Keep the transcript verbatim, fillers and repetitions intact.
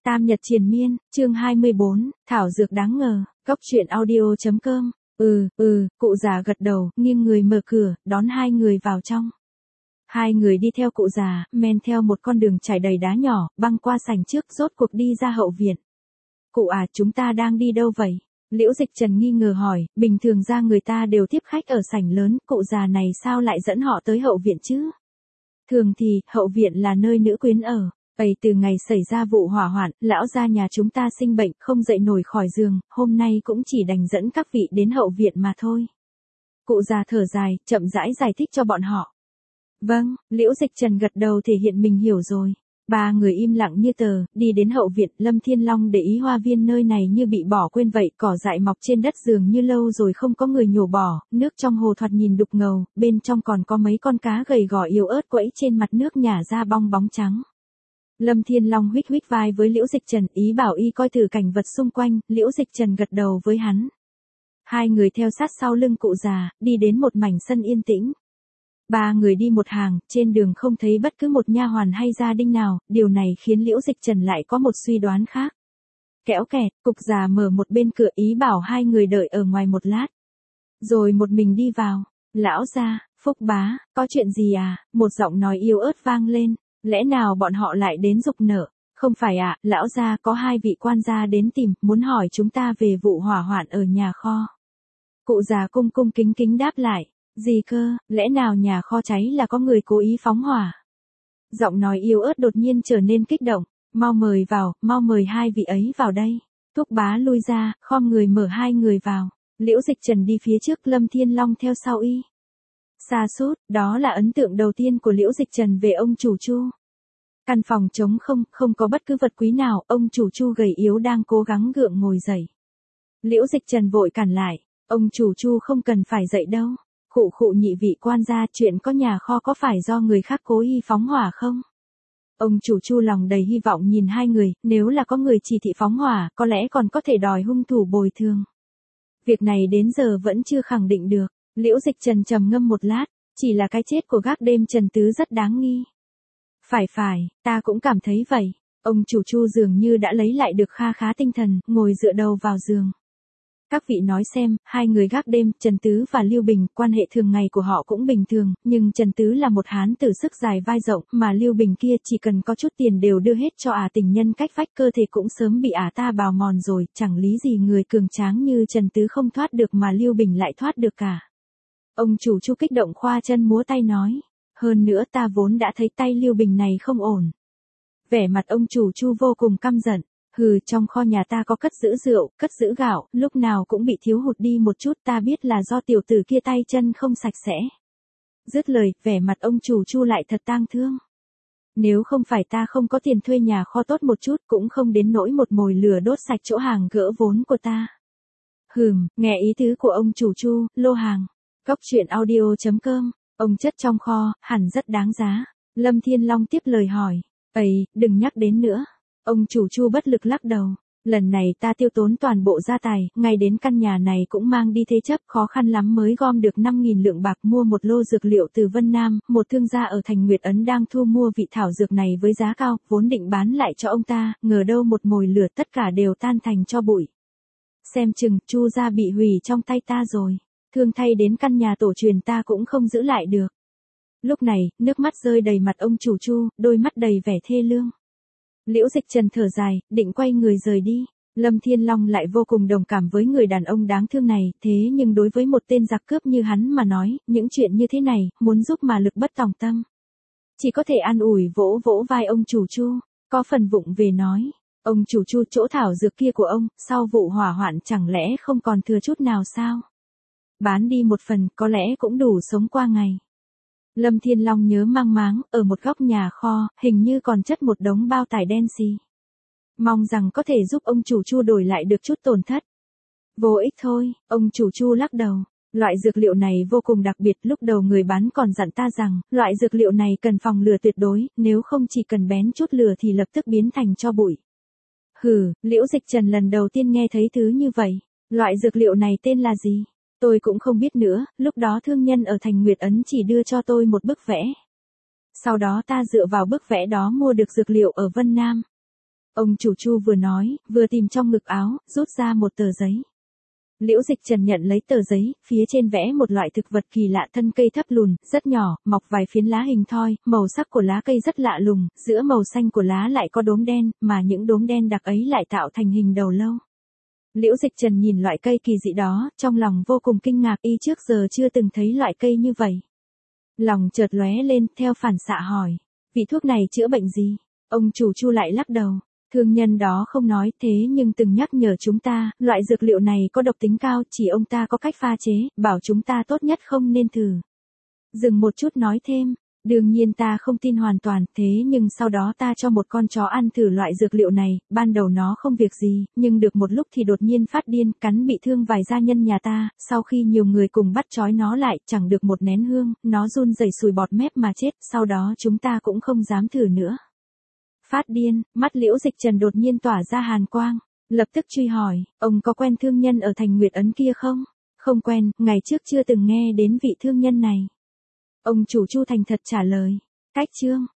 Tam Nhật Triền Miên, chương hai mươi bốn, Thảo Dược Đáng Ngờ, Góc Truyện Audio.com. Ừ, ừ, cụ già gật đầu, nghiêng người mở cửa, đón hai người vào trong. Hai người đi theo cụ già, men theo một con đường trải đầy đá nhỏ, băng qua sảnh trước, rốt cuộc đi ra hậu viện. Cụ à, chúng ta đang đi đâu vậy? Liễu Dịch Trần nghi ngờ hỏi, bình thường ra người ta đều tiếp khách ở sảnh lớn, cụ già này sao lại dẫn họ tới hậu viện chứ? Thường thì, hậu viện là nơi nữ quyến ở. Ấy từ ngày xảy ra vụ hỏa hoạn, lão gia nhà chúng ta sinh bệnh, không dậy nổi khỏi giường, hôm nay cũng chỉ đành dẫn các vị đến hậu viện mà thôi. Cụ già thở dài, chậm rãi giải thích cho bọn họ. Vâng, Liễu Dịch Trần gật đầu thể hiện mình hiểu rồi. Ba người im lặng như tờ, đi đến hậu viện, Lâm Thiên Long để ý hoa viên nơi này như bị bỏ quên vậy, cỏ dại mọc trên đất dường như lâu rồi không có người nhổ bỏ, nước trong hồ thoạt nhìn đục ngầu, bên trong còn có mấy con cá gầy gò yếu ớt quẫy trên mặt nước nhả ra bong bóng trắng. Lâm Thiên Long huých huých vai với Liễu Dịch Trần, ý bảo y coi thử cảnh vật xung quanh, Liễu Dịch Trần gật đầu với hắn. Hai người theo sát sau lưng cụ già, đi đến một mảnh sân yên tĩnh. Ba người đi một hàng, trên đường không thấy bất cứ một nha hoàn hay gia đình nào, điều này khiến Liễu Dịch Trần lại có một suy đoán khác. Kéo kẹt, cục già mở một bên cửa ý bảo hai người đợi ở ngoài một lát. Rồi một mình đi vào. Lão gia, Phúc bá, có chuyện gì à? Một giọng nói yếu ớt vang lên. Lẽ nào bọn họ lại đến giục nợ? Không phải ạ, à, lão gia có hai vị quan gia đến tìm, muốn hỏi chúng ta về vụ hỏa hoạn ở nhà kho. Cụ già cung cung kính kính đáp lại. Gì cơ, lẽ nào nhà kho cháy là có người cố ý phóng hỏa? Giọng nói yếu ớt đột nhiên trở nên kích động. Mau mời vào, mau mời hai vị ấy vào đây. Thúc bá lui ra, khom người mở hai người vào. Liễu Dịch Trần đi phía trước, Lâm Thiên Long theo sau y. Sa sút, đó là ấn tượng đầu tiên của Liễu Dịch Trần về ông chủ Chu. Căn phòng trống không, không có bất cứ vật quý nào, ông chủ Chu gầy yếu đang cố gắng gượng ngồi dậy. Liễu Dịch Trần vội cản lại, ông chủ Chu không cần phải dậy đâu. Khụ khụ nhị vị quan gia, chuyện có nhà kho có phải do người khác cố ý phóng hỏa không? Ông chủ Chu lòng đầy hy vọng nhìn hai người, nếu là có người chỉ thị phóng hỏa, có lẽ còn có thể đòi hung thủ bồi thường. Việc này đến giờ vẫn chưa khẳng định được. Liễu Dịch Trần trầm ngâm một lát, chỉ là cái chết của gác đêm Trần Tứ rất đáng nghi. Phải phải, ta cũng cảm thấy vậy. Ông chủ Chu dường như đã lấy lại được kha khá tinh thần, ngồi dựa đầu vào giường. Các vị nói xem, hai người gác đêm, Trần Tứ và Lưu Bình, quan hệ thường ngày của họ cũng bình thường, nhưng Trần Tứ là một hán tử sức dài vai rộng, mà Lưu Bình kia chỉ cần có chút tiền đều đưa hết cho ả tình nhân cách vách, cơ thể cũng sớm bị ả ta bào mòn rồi, chẳng lý gì người cường tráng như Trần Tứ không thoát được mà Lưu Bình lại thoát được cả. Ông chủ Chu kích động khoa chân múa tay nói, hơn nữa ta vốn đã thấy tay Lưu Bình này không ổn. Vẻ mặt ông chủ Chu vô cùng căm giận. Hừ, trong kho nhà ta có cất giữ rượu, cất giữ gạo, lúc nào cũng bị thiếu hụt đi một chút, ta biết là do tiểu tử kia tay chân không sạch sẽ. Dứt lời, vẻ mặt ông chủ Chu lại thật tang thương. Nếu không phải ta không có tiền thuê nhà kho tốt một chút, cũng không đến nỗi một mồi lửa đốt sạch chỗ hàng gỡ vốn của ta. Hừm, nghe ý tứ của ông chủ Chu, lô hàng. Góc truyện audio.com, ông chất trong kho, hẳn rất đáng giá. Lâm Thiên Long tiếp lời hỏi. Ấy, đừng nhắc đến nữa. Ông chủ Chu bất lực lắc đầu. Lần này ta tiêu tốn toàn bộ gia tài, ngay đến căn nhà này cũng mang đi thế chấp, khó khăn lắm mới gom được năm nghìn lượng bạc mua một lô dược liệu từ Vân Nam, một thương gia ở thành Nguyệt Ấn đang thu mua vị thảo dược này với giá cao, vốn định bán lại cho ông ta, ngờ đâu một mồi lửa tất cả đều tan thành cho bụi. Xem chừng, Chu gia bị hủy trong tay ta rồi. Thương thay đến căn nhà tổ truyền ta cũng không giữ lại được. Lúc này, nước mắt rơi đầy mặt ông chủ Chu, đôi mắt đầy vẻ thê lương. Liễu Dịch Trần thở dài, định quay người rời đi. Lâm Thiên Long lại vô cùng đồng cảm với người đàn ông đáng thương này, thế nhưng đối với một tên giặc cướp như hắn mà nói, những chuyện như thế này, muốn giúp mà lực bất tòng tâm. Chỉ có thể an ủi vỗ vỗ vai ông chủ Chu, có phần vụng về nói. Ông chủ Chu, chỗ thảo dược kia của ông, sau vụ hỏa hoạn chẳng lẽ không còn thừa chút nào sao? Bán đi một phần, có lẽ cũng đủ sống qua ngày. Lâm Thiên Long nhớ mang máng, ở một góc nhà kho, hình như còn chất một đống bao tải đen xì. Mong rằng có thể giúp ông chủ Chu đổi lại được chút tổn thất. Vô ích thôi, ông chủ Chu lắc đầu. Loại dược liệu này vô cùng đặc biệt, lúc đầu người bán còn dặn ta rằng, loại dược liệu này cần phòng lửa tuyệt đối, nếu không chỉ cần bén chút lửa thì lập tức biến thành tro bụi. Hừ, Liễu Dịch Trần lần đầu tiên nghe thấy thứ như vậy. Loại dược liệu này tên là gì? Tôi cũng không biết nữa, lúc đó thương nhân ở thành Nguyệt Ấn chỉ đưa cho tôi một bức vẽ. Sau đó ta dựa vào bức vẽ đó mua được dược liệu ở Vân Nam. Ông chủ Chu vừa nói, vừa tìm trong ngực áo, rút ra một tờ giấy. Liễu Dịch Trần nhận lấy tờ giấy, phía trên vẽ một loại thực vật kỳ lạ, thân cây thấp lùn, rất nhỏ, mọc vài phiến lá hình thoi, màu sắc của lá cây rất lạ lùng, giữa màu xanh của lá lại có đốm đen, mà những đốm đen đặc ấy lại tạo thành hình đầu lâu. Liễu Dịch Trần nhìn loại cây kỳ dị đó, trong lòng vô cùng kinh ngạc, y trước giờ chưa từng thấy loại cây như vậy. Lòng chợt lóe lên, theo phản xạ hỏi, vị thuốc này chữa bệnh gì? Ông chủ Chu lại lắc đầu. Thương nhân đó không nói thế nhưng từng nhắc nhở chúng ta, loại dược liệu này có độc tính cao, chỉ ông ta có cách pha chế, bảo chúng ta tốt nhất không nên thử. Dừng một chút nói thêm, đương nhiên ta không tin hoàn toàn, thế nhưng sau đó ta cho một con chó ăn thử loại dược liệu này, ban đầu nó không việc gì, nhưng được một lúc thì đột nhiên phát điên, cắn bị thương vài gia nhân nhà ta, sau khi nhiều người cùng bắt trói nó lại, chẳng được một nén hương, nó run rẩy sùi bọt mép mà chết, sau đó chúng ta cũng không dám thử nữa. Phát điên, mắt Liễu Dịch Trần đột nhiên tỏa ra hàn quang, lập tức truy hỏi, ông có quen thương nhân ở thành Nguyệt Ấn kia không? Không quen, ngày trước chưa từng nghe đến vị thương nhân này. Ông chủ Chu thành thật trả lời, cách chương.